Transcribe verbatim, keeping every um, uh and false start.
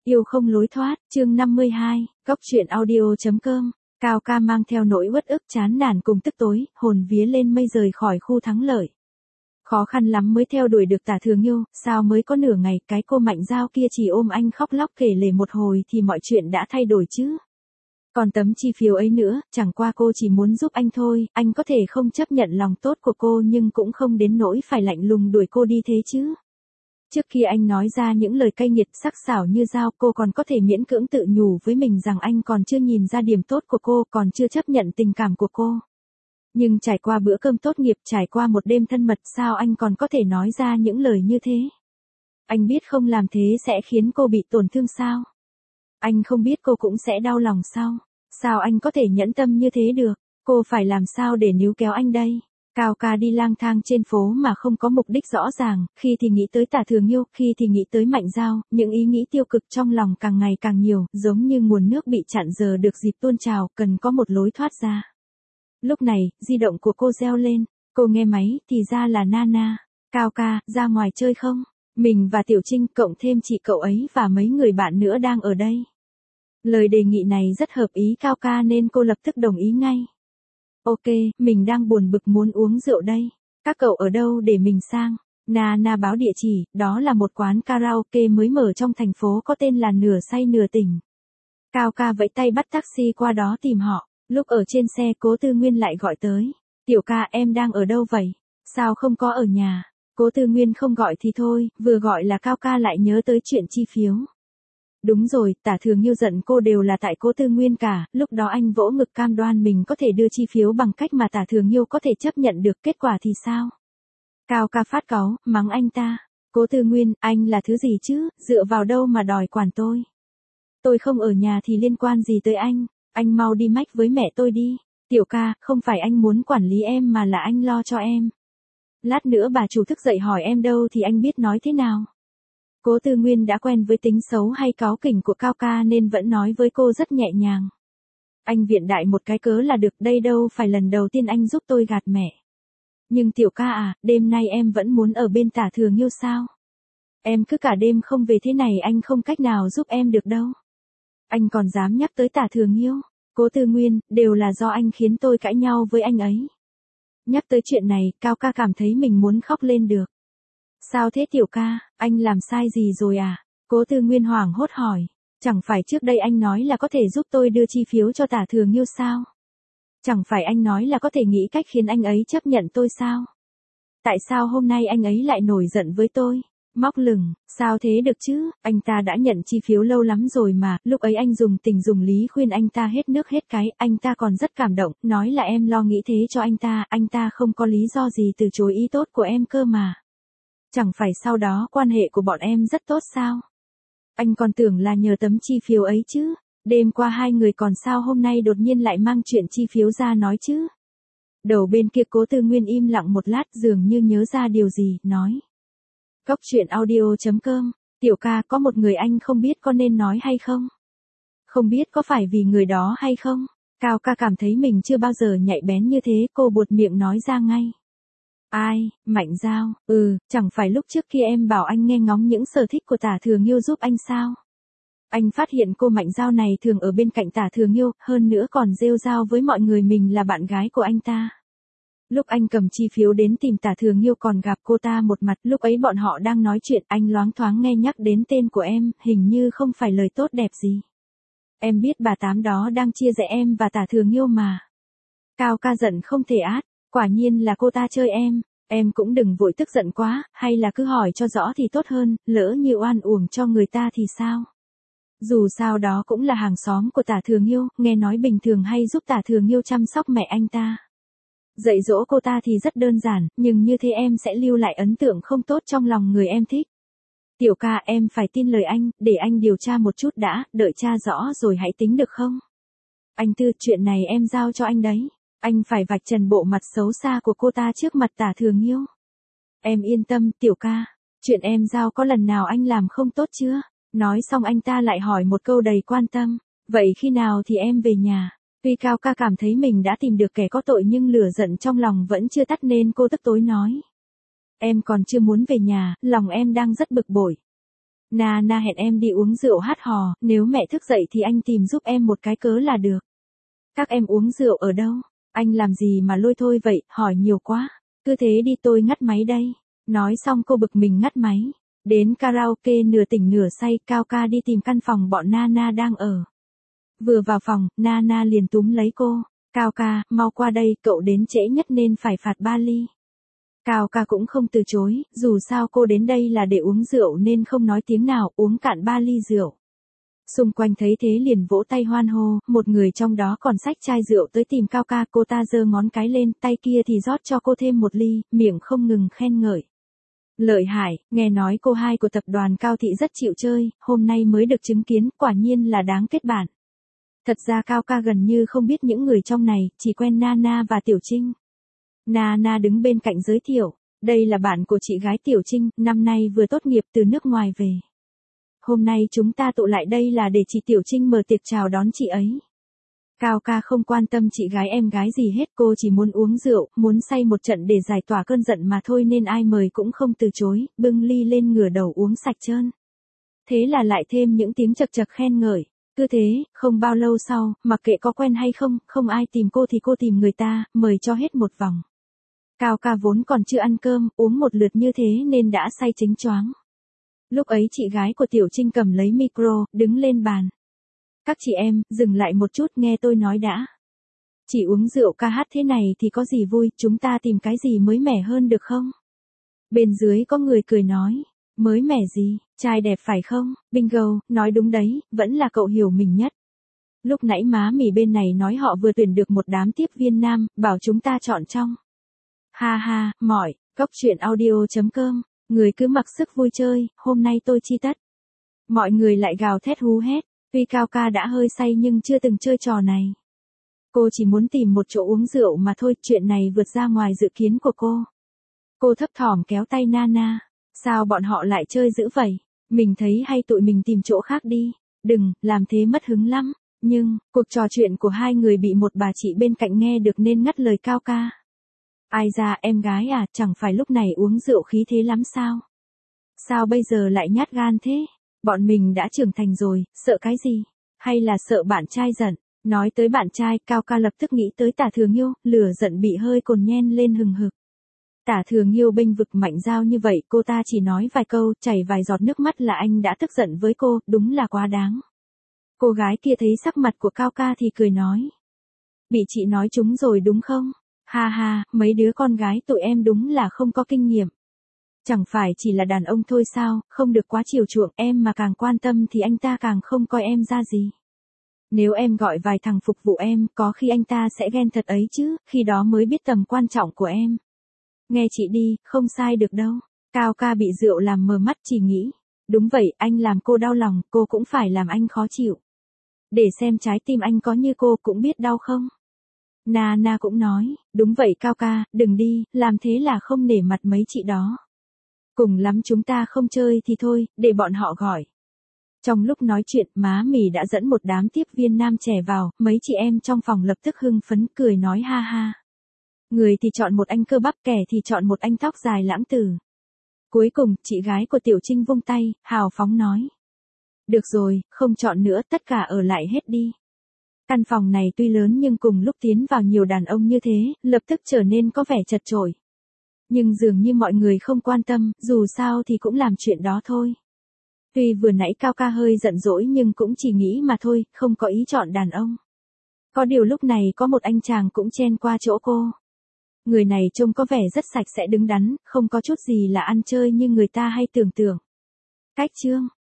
Yêu không lối thoát, chương năm mươi hai, Cóc truyện audio.com. Cao ca mang theo nỗi uất ức chán nản cùng tức tối, hồn vía lên mây rời khỏi khu thắng lợi. Khó khăn lắm mới theo đuổi được Tả Thường Yêu, sao mới có nửa ngày cái cô Mạnh Giao kia chỉ ôm anh khóc lóc kể lể một hồi thì mọi chuyện đã thay đổi chứ. Còn tấm chi phiếu ấy nữa, chẳng qua cô chỉ muốn giúp anh thôi, anh có thể không chấp nhận lòng tốt của cô nhưng cũng không đến nỗi phải lạnh lùng đuổi cô đi thế chứ. Trước khi anh nói ra những lời cay nghiệt sắc sảo như dao, cô còn có thể miễn cưỡng tự nhủ với mình rằng anh còn chưa nhìn ra điểm tốt của cô, còn chưa chấp nhận tình cảm của cô. Nhưng trải qua bữa cơm tốt nghiệp, trải qua một đêm thân mật, sao anh còn có thể nói ra những lời như thế? Anh biết không làm thế sẽ khiến cô bị tổn thương sao? Anh không biết cô cũng sẽ đau lòng sao? Sao anh có thể nhẫn tâm như thế được? Cô phải làm sao để níu kéo anh đây? Cao ca đi lang thang trên phố mà không có mục đích rõ ràng, khi thì nghĩ tới Tả Thường Yêu, khi thì nghĩ tới Mạnh Giao, những ý nghĩ tiêu cực trong lòng càng ngày càng nhiều, giống như nguồn nước bị chặn giờ được dịp tuôn trào, cần có một lối thoát ra. Lúc này, di động của cô reo lên, cô nghe máy, thì ra là Nana. Cao ca, ra ngoài chơi không? Mình và Tiểu Trinh, cộng thêm chị cậu ấy và mấy người bạn nữa đang ở đây. Lời đề nghị này rất hợp ý Cao ca nên cô lập tức đồng ý ngay. Ok, mình đang buồn bực muốn uống rượu đây. Các cậu ở đâu để mình sang? Nana báo địa chỉ, đó là một quán karaoke mới mở trong thành phố có tên là Nửa Say Nửa Tỉnh. Cao ca vẫy tay bắt taxi qua đó tìm họ. Lúc ở trên xe, Cố Tư Nguyên lại gọi tới. Tiểu ca, em đang ở đâu vậy? Sao không có ở nhà? Cố Tư Nguyên không gọi thì thôi, vừa gọi là Cao ca lại nhớ tới chuyện chi phiếu. Đúng rồi, Tả Thường Yêu giận cô đều là tại Cố Tư Nguyên cả, lúc đó anh vỗ ngực cam đoan mình có thể đưa chi phiếu bằng cách mà Tả Thường Yêu có thể chấp nhận được, kết quả thì sao? Cao ca phát cáu, mắng anh ta. Cố Tư Nguyên, anh là thứ gì chứ, dựa vào đâu mà đòi quản tôi? Tôi không ở nhà thì liên quan gì tới anh, anh mau đi mách với mẹ tôi đi. Tiểu ca, không phải anh muốn quản lý em mà là anh lo cho em. Lát nữa bà chủ thức dậy hỏi em đâu thì anh biết nói thế nào. Cố Tư Nguyên đã quen với tính xấu hay cáu kỉnh của Cao ca nên vẫn nói với cô rất nhẹ nhàng. Anh viện đại một cái cớ là được, đây đâu phải lần đầu tiên anh giúp tôi gạt mẹ. Nhưng tiểu ca à, đêm nay em vẫn muốn ở bên Tả Thường Yêu sao? Em cứ cả đêm không về thế này anh không cách nào giúp em được đâu. Anh còn dám nhắc tới Tả Thường Yêu? Cố Tư Nguyên, đều là do anh khiến tôi cãi nhau với anh ấy. Nhắc tới chuyện này, Cao ca cảm thấy mình muốn khóc lên được. Sao thế tiểu ca, anh làm sai gì rồi à? Cố Tư Nguyên hoảng hốt hỏi. Chẳng phải trước đây anh nói là có thể giúp tôi đưa chi phiếu cho Tả Thường Yêu sao? Chẳng phải anh nói là có thể nghĩ cách khiến anh ấy chấp nhận tôi sao? Tại sao hôm nay anh ấy lại nổi giận với tôi? Móc lửng, sao thế được chứ, anh ta đã nhận chi phiếu lâu lắm rồi mà, lúc ấy anh dùng tình dùng lý khuyên anh ta hết nước hết cái, anh ta còn rất cảm động, nói là em lo nghĩ thế cho anh ta, anh ta không có lý do gì từ chối ý tốt của em cơ mà. Chẳng phải sau đó quan hệ của bọn em rất tốt sao? Anh còn tưởng là nhờ tấm chi phiếu ấy chứ, đêm qua hai người còn sao hôm nay đột nhiên lại mang chuyện chi phiếu ra nói chứ. Đầu bên kia Cố Tư Nguyên im lặng một lát dường như nhớ ra điều gì, nói. Cóc truyện audio.com, tiểu ca có một người anh không biết có nên nói hay không? Không biết có phải vì người đó hay không? Cao ca cảm thấy mình chưa bao giờ nhạy bén như thế, cô buột miệng nói ra ngay. Ai, Mạnh Giao, ừ, chẳng phải lúc trước kia em bảo anh nghe ngóng những sở thích của Tả Thường Yêu giúp anh sao? Anh phát hiện cô Mạnh Giao này thường ở bên cạnh Tả Thường Yêu, hơn nữa còn rêu rao với mọi người mình là bạn gái của anh ta. Lúc anh cầm chi phiếu đến tìm Tả Thường Yêu còn gặp cô ta một mặt, lúc ấy bọn họ đang nói chuyện, anh loáng thoáng nghe nhắc đến tên của em, hình như không phải lời tốt đẹp gì. Em biết bà tám đó đang chia rẽ em và Tả Thường Yêu mà. Cao ca giận không thể át, quả nhiên là cô ta chơi em, em cũng đừng vội tức giận quá, hay là cứ hỏi cho rõ thì tốt hơn, lỡ như oan uổng cho người ta thì sao? Dù sao đó cũng là hàng xóm của Tả Thường Yêu, nghe nói bình thường hay giúp Tả Thường Yêu chăm sóc mẹ anh ta. Dạy dỗ cô ta thì rất đơn giản, nhưng như thế em sẽ lưu lại ấn tượng không tốt trong lòng người em thích. Tiểu ca, em phải tin lời anh, để anh điều tra một chút đã, đợi tra rõ rồi hãy tính được không? Anh Tư, chuyện này em giao cho anh đấy. Anh phải vạch trần bộ mặt xấu xa của cô ta trước mặt Tả Thường Yêu. Em yên tâm, tiểu ca, chuyện em giao có lần nào anh làm không tốt chưa? Nói xong anh ta lại hỏi một câu đầy quan tâm. Vậy khi nào thì em về nhà? Tuy Cao ca cảm thấy mình đã tìm được kẻ có tội nhưng lửa giận trong lòng vẫn chưa tắt nên cô tức tối nói. Em còn chưa muốn về nhà, lòng em đang rất bực bội. Na Na hẹn em đi uống rượu hát hò, nếu mẹ thức dậy thì anh tìm giúp em một cái cớ là được. Các em uống rượu ở đâu? Anh làm gì mà lôi thôi vậy, hỏi nhiều quá. Cứ thế đi tôi ngắt máy đây. Nói xong cô bực mình ngắt máy. Đến karaoke nửa tỉnh nửa say, Cao Ca đi tìm căn phòng bọn Na Na đang ở. Vừa vào phòng, Na Na liền túm lấy cô. Cao Ca, mau qua đây, cậu đến trễ nhất nên phải phạt ba ly. Cao Ca cũng không từ chối, dù sao cô đến đây là để uống rượu nên không nói tiếng nào, uống cạn ba ly rượu. Xung quanh thấy thế liền vỗ tay hoan hô, một người trong đó còn xách chai rượu tới tìm Cao Ca, cô ta giơ ngón cái lên, tay kia thì rót cho cô thêm một ly, miệng không ngừng khen ngợi. Lợi hại, nghe nói cô hai của tập đoàn Cao Thị rất chịu chơi, hôm nay mới được chứng kiến, quả nhiên là đáng kết bạn. Thật ra Cao Ca gần như không biết những người trong này, chỉ quen Na Na và Tiểu Trinh. Na Na đứng bên cạnh giới thiệu, đây là bạn của chị gái Tiểu Trinh, năm nay vừa tốt nghiệp từ nước ngoài về. Hôm nay chúng ta tụ lại đây là để chị Tiểu Trinh mở tiệc chào đón chị ấy. Cao Ca không quan tâm chị gái em gái gì hết, cô chỉ muốn uống rượu, muốn say một trận để giải tỏa cơn giận mà thôi nên ai mời cũng không từ chối, bưng ly lên ngửa đầu uống sạch trơn. Thế là lại thêm những tiếng chật chật khen ngợi. Cứ thế, không bao lâu sau, mặc kệ có quen hay không, không ai tìm cô thì cô tìm người ta, mời cho hết một vòng. Cao Ca vốn còn chưa ăn cơm, uống một lượt như thế nên đã say chính choáng. Lúc ấy chị gái của Tiểu Trinh cầm lấy micro, đứng lên bàn. Các chị em, dừng lại một chút nghe tôi nói đã. Chỉ uống rượu ca hát thế này thì có gì vui, chúng ta tìm cái gì mới mẻ hơn được không? Bên dưới có người cười nói. Mới mẻ gì, trai đẹp phải không? Bingo, nói đúng đấy, vẫn là cậu hiểu mình nhất. Lúc nãy má mì bên này nói họ vừa tuyển được một đám tiếp viên nam, bảo chúng ta chọn trong. Ha ha, mỏi, góc chuyện audio chấm com, người cứ mặc sức vui chơi, hôm nay tôi chi tất. Mọi người lại gào thét hú hét, tuy Cao Ca đã hơi say nhưng chưa từng chơi trò này. Cô chỉ muốn tìm một chỗ uống rượu mà thôi, chuyện này vượt ra ngoài dự kiến của cô. Cô thấp thỏm kéo tay Na Na. Sao bọn họ lại chơi dữ vậy? Mình thấy hay tụi mình tìm chỗ khác đi. Đừng, làm thế mất hứng lắm. Nhưng, cuộc trò chuyện của hai người bị một bà chị bên cạnh nghe được nên ngắt lời Cao Ca. Ai ra em gái à, chẳng phải lúc này uống rượu khí thế lắm sao? Sao bây giờ lại nhát gan thế? Bọn mình đã trưởng thành rồi, sợ cái gì? Hay là sợ bạn trai giận? Nói tới bạn trai, Cao Ca lập tức nghĩ tới Tả Thừa Nghiêu, lửa giận bị hơi cồn nhen lên hừng hực. Tả Thừa Nghiêu bênh vực Mạnh Giao như vậy, cô ta chỉ nói vài câu, chảy vài giọt nước mắt là anh đã tức giận với cô, đúng là quá đáng. Cô gái kia thấy sắc mặt của Cao Ca thì cười nói. Bị chị nói trúng rồi đúng không? Ha ha, mấy đứa con gái tụi em đúng là không có kinh nghiệm. Chẳng phải chỉ là đàn ông thôi sao, không được quá chiều chuộng em mà càng quan tâm thì anh ta càng không coi em ra gì. Nếu em gọi vài thằng phục vụ em, có khi anh ta sẽ ghen thật ấy chứ, khi đó mới biết tầm quan trọng của em. Nghe chị đi, không sai được đâu. Cao Ca bị rượu làm mờ mắt chỉ nghĩ. Đúng vậy, anh làm cô đau lòng, cô cũng phải làm anh khó chịu. Để xem trái tim anh có như cô cũng biết đau không. Na Na cũng nói, đúng vậy Cao Ca, đừng đi, làm thế là không nể mặt mấy chị đó. Cùng lắm chúng ta không chơi thì thôi, để bọn họ gọi. Trong lúc nói chuyện, má mì đã dẫn một đám tiếp viên nam trẻ vào, mấy chị em trong phòng lập tức hưng phấn cười nói ha ha. Người thì chọn một anh cơ bắp, kẻ thì chọn một anh tóc dài lãng tử. Cuối cùng, chị gái của Tiểu Trinh vung tay, hào phóng nói. Được rồi, không chọn nữa, tất cả ở lại hết đi. Căn phòng này tuy lớn nhưng cùng lúc tiến vào nhiều đàn ông như thế, lập tức trở nên có vẻ chật chội. Nhưng dường như mọi người không quan tâm, dù sao thì cũng làm chuyện đó thôi. Tuy vừa nãy Cao Ca hơi giận dỗi nhưng cũng chỉ nghĩ mà thôi, không có ý chọn đàn ông. Có điều lúc này có một anh chàng cũng chen qua chỗ cô. Người này trông có vẻ rất sạch sẽ đứng đắn, không có chút gì là ăn chơi như người ta hay tưởng tượng. Cách chương